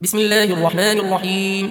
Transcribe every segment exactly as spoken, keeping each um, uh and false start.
بسم الله الرحمن الرحيم.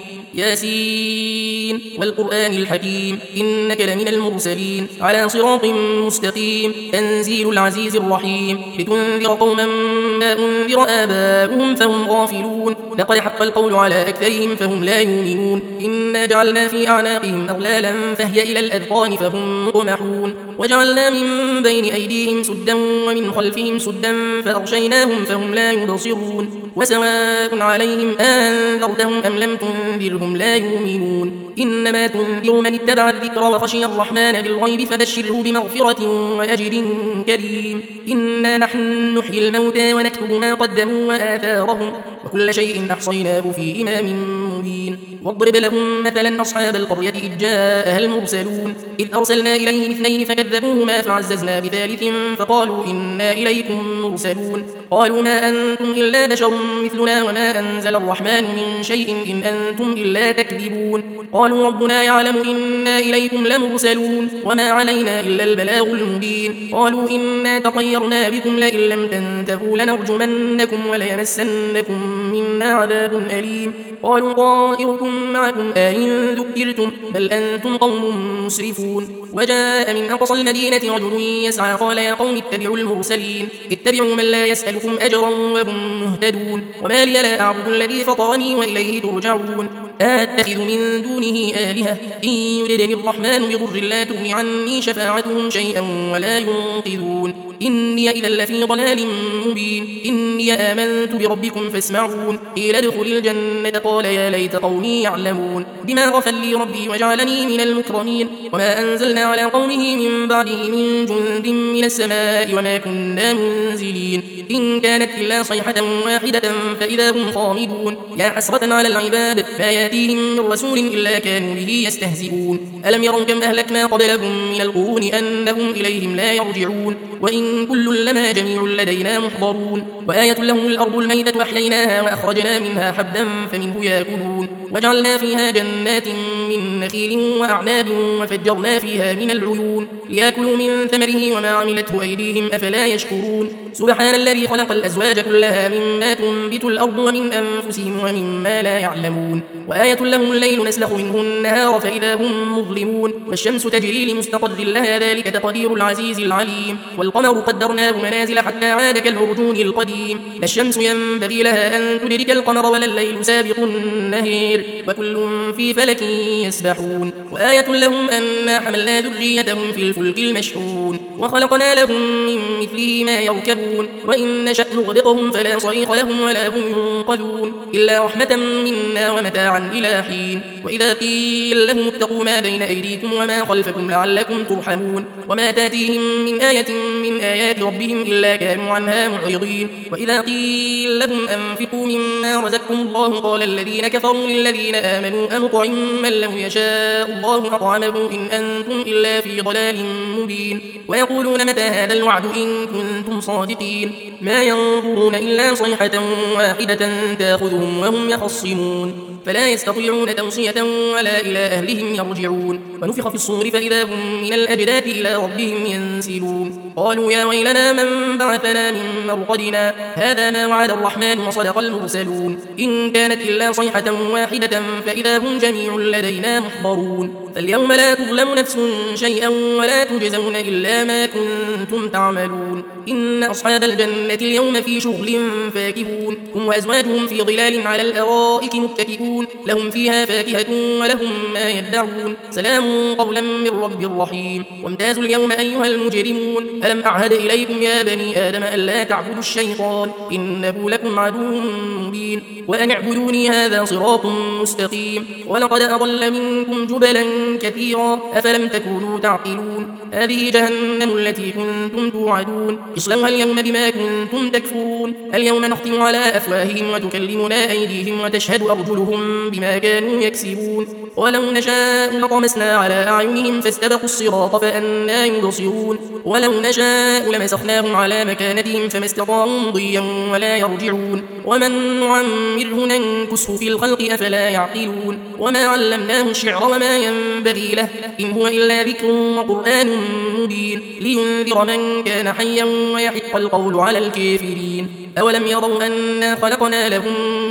ياسين والقرآن الحكيم إنك لمن المرسلين على صراط مستقيم تنزيل العزيز الرحيم لتنذر قوما ما أنذر آباؤهم فهم غافلون لقد حق القول على أكثرهم فهم لا يؤمنون إنا جعلنا في أعناقهم أغلالا فهي إلى الأذقان فهم مقمحون وجعلنا من بين أيديهم سدا ومن خلفهم سدا فأغشيناهم فهم لا يبصرون وسواء عليهم أنذرتهم أم لم تنذرهم لا يؤمنون إنما تنذر من اتبع الذكر وخشي الرحمن بالغيب فبشره بمغفرة وأجر كريم. إنا نحن نحيي الموتى ونكتب ما قدموا وآثارهم وكل شيء أحصيناه في إمام مبين. واضرب لهم مثلا أصحاب القرية إذ جاءها المرسلون إذ أرسلنا إليهم اثنين فكذبوهما فعززنا بثالث فقالوا إنا إليكم مرسلون قالوا ما أنتم إلا بشر مثلنا وما أنزل الرحمن من شيء إن أنتم إلا تكذبون قالوا ربنا يعلم إنا إليكم لمرسلون وما علينا إلا البلاغ المبين قالوا إنا تطيرنا بكم لئن لم تنتهوا لنرجمنكم وليمسنكم منا عذاب أليم قالوا طائركم معكم أئن ذكرتم بل أنتم قوم مسرفون. وجاء من أقصى المدينة رجل يسعى قال يا قوم اتبعوا المرسلين اتبعوا من لا يسألكم أجرا وهم مهتدون وما لي لا أعبد الذي فطرني وإليه ترجعون أتخذ من دونه آلهة إن يردني الرحمن بضر لا تغن عني شفاعتهم شيئا ولا ينقذون إني إذا لفي ضلال مبين إني آمنت بربكم فاسمعون قيل ادخل الجنة قال يا ليت قومي يعلمون بما غفر لي ربي وجعلني من المكرمين وما أنزلنا على قومه من بعده من جند من السماء وما كنا منزلين إن كانت إلا صيحة واحدة فإذا هم خامدون يا حسرة على العباد ما يأتيهم من رسول إلا كانوا به يستهزئون ألم يروا كم أهلكنا قبلهم من القرون أنهم إليهم لا يرجعون وإن كل لما جميع لدينا محضرون وآية لهم الأرض الميتة أحييناها وأخرجنا منها حبا فمنه يأكلون وجعلنا فيها جنات من نخيل وأعناب وفجرنا فيها من العيون ليأكلوا من ثمره وما عملته أيديهم أفلا يشكرون سبحان الذي خلق الأزواج كلها مما تنبت الأرض ومن أنفسهم ومما لا يعلمون وآية لهم الليل نسلخ منه النهار فإذا هم مظلمون والشمس تجري لمستقر لها ذلك تقدير العزيز العليم والقمر قدرناه منازل حتى عاد كالعرجون القديم لا الشمس ينبغي لها أن تدرك القمر ولا الليل سابق النهير وكل في فلك يسبحون وآية لهم أنا حملنا ذريتهم في الفلك المشحون وخلقنا لهم من مثله ما يركبون وإن نشأ نغرقهم فلا صريخ لهم ولا هم ينقذون إلا رحمة منا ومتاعا إلى حين وإذا قيل لهم اتقوا ما بين أيديكم وما خلفكم لعلكم ترحمون وما تاتيهم من آية من آيات ربهم إلا كانوا عنها معرضين وإذا قيل لهم أنفقوا مما رزقكم الله قال الذين كفروا للذين آمنوا أنطعم من لو يشاء الله أطعمه إن أنتم إلا في ضلال مبين ويقولون متى هذا الوعد إن كنتم صادقين ما ينظرون إلا صيحة واحدة تأخذهم وهم يخصمون فلا يستطيعون توصية ولا إلى أهلهم يرجعون ونفخ في الصور فإذا هم من الأجداث إلى ربهم ينسلون قالوا يا ويلنا من بعثنا من مرقدنا هذا ما وعد الرحمن وصدق المرسلون إن كانت إلا صيحة واحدة فإذا هم جميع لدينا محضرون فاليوم لا تظلم نفس شيئا ولا تجزون إلا ما كنتم تعملون إن أصحاب الجنة اليوم في شغل فاكهون هم وأزواجهم في ظلال على الأرائك متكئون لهم فيها فاكهة ولهم ما يدعون سلام قولا من رب رحيم وامتازوا اليوم أيها المجرمون ألم أعهد إليكم يا بني آدم ألا تعبدوا الشيطان إنه لكم عدو مبين وأن اعبدوني هذا صراط مستقيم ولقد أضل منكم جبلا كثيرا أفلم تكونوا تعقلون هذه جهنم التي كنتم توعدون اصلوها اليوم بما كنتم تكفرون اليوم نختم على أفواههم وتكلمنا أيديهم وتشهد أرجلهم بما كانوا يكسبون ولو نشاء لطمسنا على أعينهم فاستبقوا الصراط فأنى يبصرون ولو نشاء لمسخناهم على مكانتهم فما استطاعوا مضيا ولا يرجعون ومن نعمره ننكسه في الخلق أفلا يعقلون وما علمناه الشعر وما ينبغي له إن هو إلا ذكر وقرآن مبين لينذر من كان حيا ويحق القول على الكافرين أولم يروا أنا خلقنا لهم مما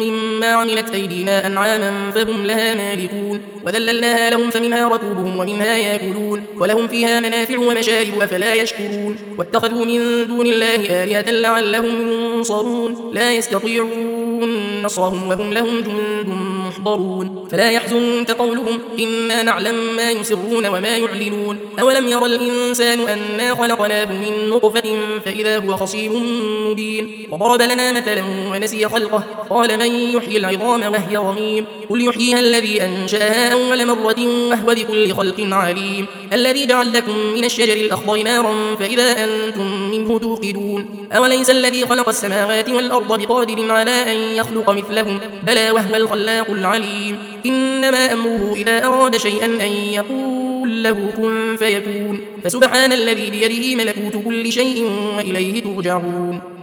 مما عملت أيدينا أنعاما فهم لها مالكون وذللناها لهم فمنها ركوبهم ومنها يأكلون ولهم فيها منافع ومشارب أفلا يشكرون واتخذوا من دون الله آلهة لعلهم ينصرون لا يستطيعون نصرهم وهم لهم جند محضرون فلا يحزنك قولهم إنا نعلم ما يسرون وما يعلنون أولم يرى الإنسان أنا خلقناه من نطفة فإذا هو خصيم مبين وضرب لنا مثلا ونسي خلقه قال من يحيي العظام وهي رميم قل يحييها الذي أنشأها أول مرة وهو بكل خلق عليم الذي جعل لكم من الشجر الأخضر نارا فإذا أنتم منه توقدون أوليس الذي خلق السماوات والأرض بقادر على أن يخلق مثلهم بلى وهو الخلاق العليم إنما أمره إذا أراد شيئا أن يقول له كن فيكون فسبحان الذي بيده ملكوت كل شيء وإليه ترجعون